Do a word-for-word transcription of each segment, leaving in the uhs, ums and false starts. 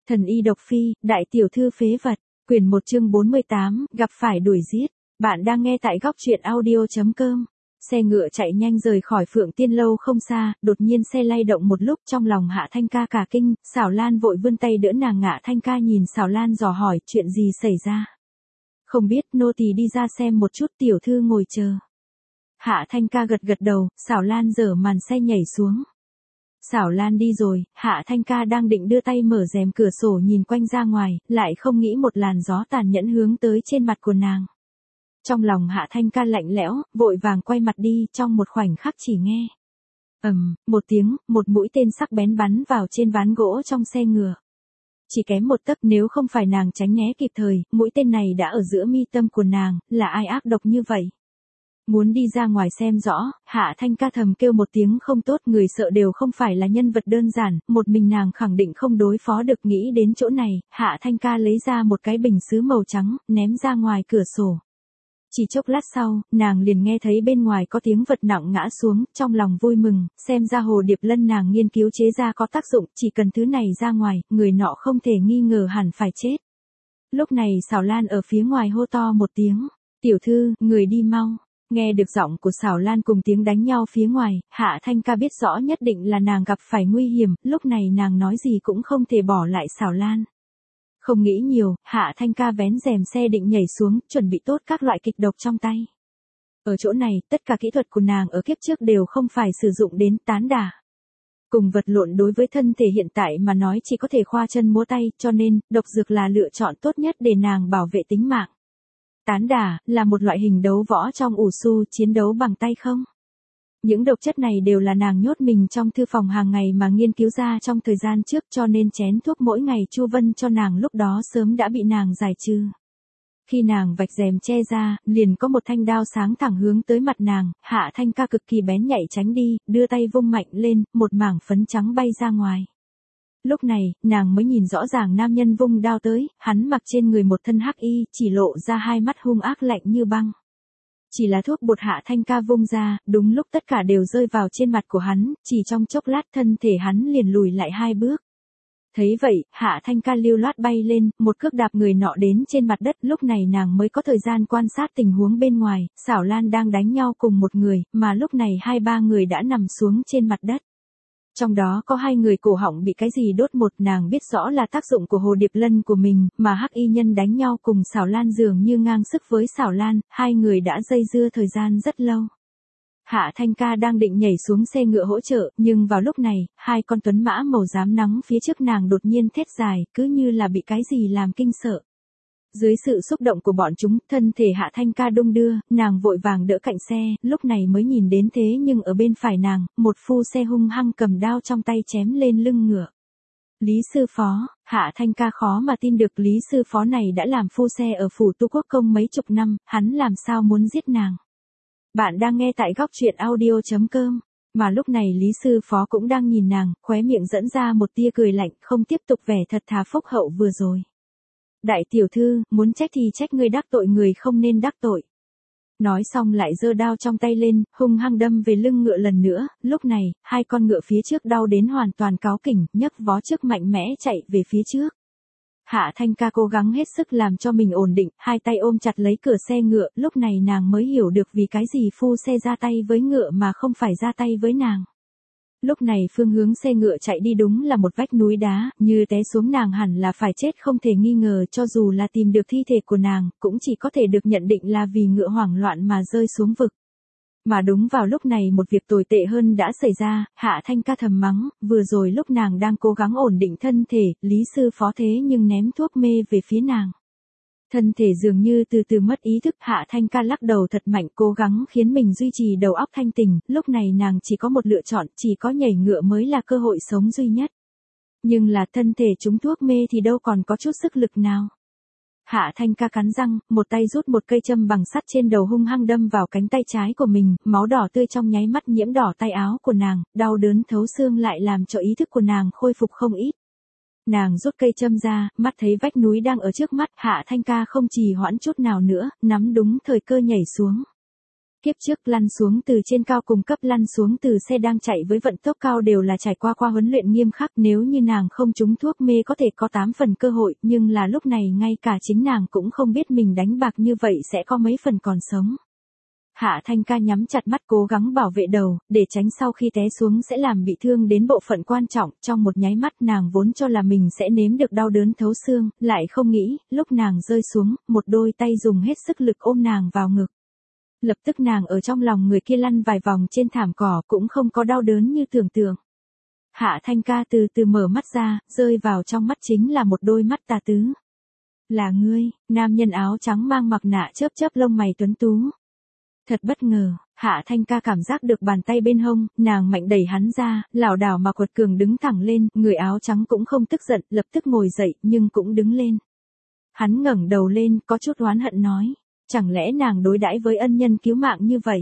Thần y độc phi, đại tiểu thư phế vật, quyển một chương bốn mươi tám, gặp phải đuổi giết. Bạn đang nghe tại góc truyện audio.com. Xe ngựa chạy nhanh rời khỏi Phượng Tiên Lâu không xa, đột nhiên xe lay động một lúc, trong lòng Hạ Thanh Ca cả kinh, Xảo Lan vội vươn tay đỡ nàng. Hạ Thanh Ca nhìn Xảo Lan dò hỏi chuyện gì xảy ra. Không biết, nô tỳ đi ra xem một chút, tiểu thư ngồi chờ. Hạ Thanh Ca gật gật đầu, Xảo Lan giở màn xe nhảy xuống. Xảo Lan đi rồi, Hạ Thanh Ca đang định đưa tay mở rèm cửa sổ nhìn quanh ra ngoài, lại không nghĩ một làn gió tàn nhẫn hướng tới trên mặt của nàng. Trong lòng Hạ Thanh Ca lạnh lẽo, vội vàng quay mặt đi, trong một khoảnh khắc chỉ nghe. ầm, một tiếng, một mũi tên sắc bén bắn vào trên ván gỗ trong xe ngựa. Chỉ kém một tấc, nếu không phải nàng tránh né kịp thời, mũi tên này đã ở giữa mi tâm của nàng, là ai ác độc như vậy? Muốn đi ra ngoài xem rõ, Hạ Thanh Ca thầm kêu một tiếng không tốt, người sợ đều không phải là nhân vật đơn giản, một mình nàng khẳng định không đối phó được. Nghĩ đến chỗ này, Hạ Thanh Ca lấy ra một cái bình sứ màu trắng, ném ra ngoài cửa sổ. Chỉ chốc lát sau, nàng liền nghe thấy bên ngoài có tiếng vật nặng ngã xuống, trong lòng vui mừng, xem ra hồ điệp lân nàng nghiên cứu chế ra có tác dụng, chỉ cần thứ này ra ngoài, người nọ không thể nghi ngờ hẳn phải chết. Lúc này Xảo Lan ở phía ngoài hô to một tiếng, tiểu thư, người đi mau. Nghe được giọng của Xảo Lan cùng tiếng đánh nhau phía ngoài, Hạ Thanh Ca biết rõ nhất định là nàng gặp phải nguy hiểm, lúc này nàng nói gì cũng không thể bỏ lại Xảo Lan. Không nghĩ nhiều, Hạ Thanh Ca vén rèm xe định nhảy xuống, chuẩn bị tốt các loại kịch độc trong tay. Ở chỗ này, tất cả kỹ thuật của nàng ở kiếp trước đều không phải sử dụng đến tán đả. Cùng vật lộn đối với thân thể hiện tại mà nói chỉ có thể khoa chân múa tay, cho nên, độc dược là lựa chọn tốt nhất để nàng bảo vệ tính mạng. Tán đả, là một loại hình đấu võ trong ủ su, chiến đấu bằng tay không. Những độc chất này đều là nàng nhốt mình trong thư phòng hàng ngày mà nghiên cứu ra trong thời gian trước, cho nên chén thuốc mỗi ngày Chu Vân cho nàng lúc đó sớm đã bị nàng giải trừ. Khi nàng vạch rèm che ra, liền có một thanh đao sáng thẳng hướng tới mặt nàng, Hạ Thanh Ca cực kỳ bén nhạy tránh đi, đưa tay vung mạnh lên, một mảng phấn trắng bay ra ngoài. Lúc này, nàng mới nhìn rõ ràng nam nhân vung đao tới, hắn mặc trên người một thân hắc y, chỉ lộ ra hai mắt hung ác lạnh như băng. Chỉ là thuốc bột Hạ Thanh Ca vung ra, đúng lúc tất cả đều rơi vào trên mặt của hắn, chỉ trong chốc lát thân thể hắn liền lùi lại hai bước. Thấy vậy, Hạ Thanh Ca lưu loát bay lên, một cước đạp người nọ đến trên mặt đất, lúc này nàng mới có thời gian quan sát tình huống bên ngoài, Xảo Lan đang đánh nhau cùng một người, mà lúc này hai ba người đã nằm xuống trên mặt đất. Trong đó có hai người cổ họng bị cái gì đốt, một nàng biết rõ là tác dụng của hồ điệp lân của mình, mà hắc y nhân đánh nhau cùng Xảo Lan dường như ngang sức với Xảo Lan, hai người đã dây dưa thời gian rất lâu. Hạ Thanh Ca đang định nhảy xuống xe ngựa hỗ trợ, nhưng vào lúc này, hai con tuấn mã màu xám nắng phía trước nàng đột nhiên thét dài, cứ như là bị cái gì làm kinh sợ. Dưới sự xúc động của bọn chúng, thân thể Hạ Thanh Ca đung đưa, nàng vội vàng đỡ cạnh xe, lúc này mới nhìn đến thế nhưng ở bên phải nàng, một phu xe hung hăng cầm đao trong tay chém lên lưng ngựa. Lý sư phó, Hạ Thanh Ca khó mà tin được Lý sư phó này đã làm phu xe ở phủ Tu Quốc Công mấy chục năm, hắn làm sao muốn giết nàng. Bạn đang nghe tại góc truyện audio.com, mà lúc này Lý sư phó cũng đang nhìn nàng, khóe miệng dẫn ra một tia cười lạnh, không tiếp tục vẻ thật thà phúc hậu vừa rồi. Đại tiểu thư, muốn trách thì trách người đắc tội người không nên đắc tội. Nói xong lại giơ đao trong tay lên, hung hăng đâm về lưng ngựa lần nữa, lúc này, hai con ngựa phía trước đau đến hoàn toàn cáu kỉnh, nhấc vó trước mạnh mẽ chạy về phía trước. Hạ Thanh Ca cố gắng hết sức làm cho mình ổn định, hai tay ôm chặt lấy cửa xe ngựa, lúc này nàng mới hiểu được vì cái gì phu xe ra tay với ngựa mà không phải ra tay với nàng. Lúc này phương hướng xe ngựa chạy đi đúng là một vách núi đá, như té xuống nàng hẳn là phải chết không thể nghi ngờ, cho dù là tìm được thi thể của nàng, cũng chỉ có thể được nhận định là vì ngựa hoảng loạn mà rơi xuống vực. Mà đúng vào lúc này một việc tồi tệ hơn đã xảy ra, Hạ Thanh Ca thầm mắng, vừa rồi lúc nàng đang cố gắng ổn định thân thể, Lý sư phó thế nhưng ném thuốc mê về phía nàng. Thân thể dường như từ từ mất ý thức, Hạ Thanh Ca lắc đầu thật mạnh cố gắng khiến mình duy trì đầu óc thanh tỉnh, lúc này nàng chỉ có một lựa chọn, chỉ có nhảy ngựa mới là cơ hội sống duy nhất. Nhưng là thân thể trúng thuốc mê thì đâu còn có chút sức lực nào. Hạ Thanh Ca cắn răng, một tay rút một cây châm bằng sắt trên đầu hung hăng đâm vào cánh tay trái của mình, máu đỏ tươi trong nháy mắt nhiễm đỏ tay áo của nàng, đau đớn thấu xương lại làm cho ý thức của nàng khôi phục không ít. Nàng rút cây châm ra, mắt thấy vách núi đang ở trước mắt, Hạ Thanh Ca không trì hoãn chút nào nữa, nắm đúng thời cơ nhảy xuống. Kiếp trước lăn xuống từ trên cao cùng cấp lăn xuống từ xe đang chạy với vận tốc cao đều là trải qua qua huấn luyện nghiêm khắc, nếu như nàng không trúng thuốc mê có thể có tám phần cơ hội, nhưng là lúc này ngay cả chính nàng cũng không biết mình đánh bạc như vậy sẽ có mấy phần còn sống. Hạ Thanh Ca nhắm chặt mắt cố gắng bảo vệ đầu, để tránh sau khi té xuống sẽ làm bị thương đến bộ phận quan trọng, trong một nháy mắt nàng vốn cho là mình sẽ nếm được đau đớn thấu xương, lại không nghĩ, lúc nàng rơi xuống, một đôi tay dùng hết sức lực ôm nàng vào ngực. Lập tức nàng ở trong lòng người kia lăn vài vòng trên thảm cỏ cũng không có đau đớn như tưởng tượng. Hạ Thanh Ca từ từ mở mắt ra, rơi vào trong mắt chính là một đôi mắt tà tứ. Là ngươi, nam nhân áo trắng mang mặt nạ chớp chớp lông mày tuấn tú. Thật bất ngờ, Hạ Thanh Ca cảm giác được bàn tay bên hông, nàng mạnh đẩy hắn ra, lảo đảo mà quật cường đứng thẳng lên, người áo trắng cũng không tức giận, lập tức ngồi dậy, nhưng cũng đứng lên. Hắn ngẩng đầu lên, có chút oán hận nói, chẳng lẽ nàng đối đãi với ân nhân cứu mạng như vậy?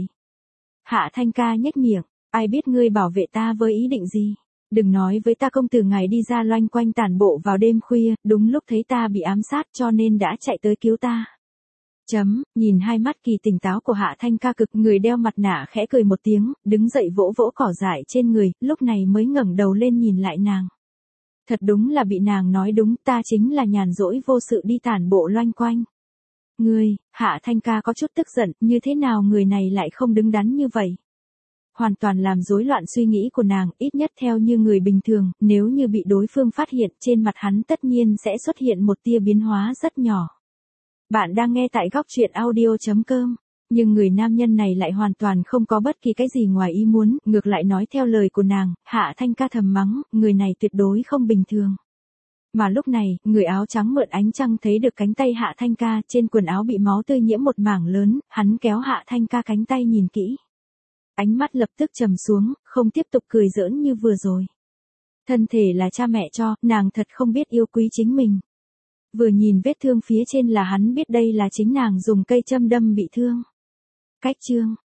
Hạ Thanh Ca nhếch miệng, ai biết ngươi bảo vệ ta với ý định gì? Đừng nói với ta công tử ngài đi ra loanh quanh tản bộ vào đêm khuya, đúng lúc thấy ta bị ám sát cho nên đã chạy tới cứu ta. Chấm, nhìn hai mắt kỳ tỉnh táo của Hạ Thanh Ca cực, người đeo mặt nạ khẽ cười một tiếng, đứng dậy vỗ vỗ cỏ dại trên người, lúc này mới ngẩng đầu lên nhìn lại nàng. Thật đúng là bị nàng nói đúng, ta chính là nhàn rỗi vô sự đi tản bộ loanh quanh. Ngươi, Hạ Thanh Ca có chút tức giận, như thế nào người này lại không đứng đắn như vậy? Hoàn toàn làm rối loạn suy nghĩ của nàng, ít nhất theo như người bình thường, nếu như bị đối phương phát hiện, trên mặt hắn tất nhiên sẽ xuất hiện một tia biến hóa rất nhỏ. Bạn đang nghe tại góc truyện audio chấm com, nhưng người nam nhân này lại hoàn toàn không có bất kỳ cái gì ngoài ý muốn, ngược lại nói theo lời của nàng, Hạ Thanh Ca thầm mắng, người này tuyệt đối không bình thường. Mà lúc này, người áo trắng mượn ánh trăng thấy được cánh tay Hạ Thanh Ca, trên quần áo bị máu tươi nhiễm một mảng lớn, hắn kéo Hạ Thanh Ca cánh tay nhìn kỹ. Ánh mắt lập tức trầm xuống, không tiếp tục cười giỡn như vừa rồi. Thân thể là cha mẹ cho, nàng thật không biết yêu quý chính mình. Vừa nhìn vết thương phía trên là hắn biết đây là chính nàng dùng cây châm đâm bị thương. Cách chương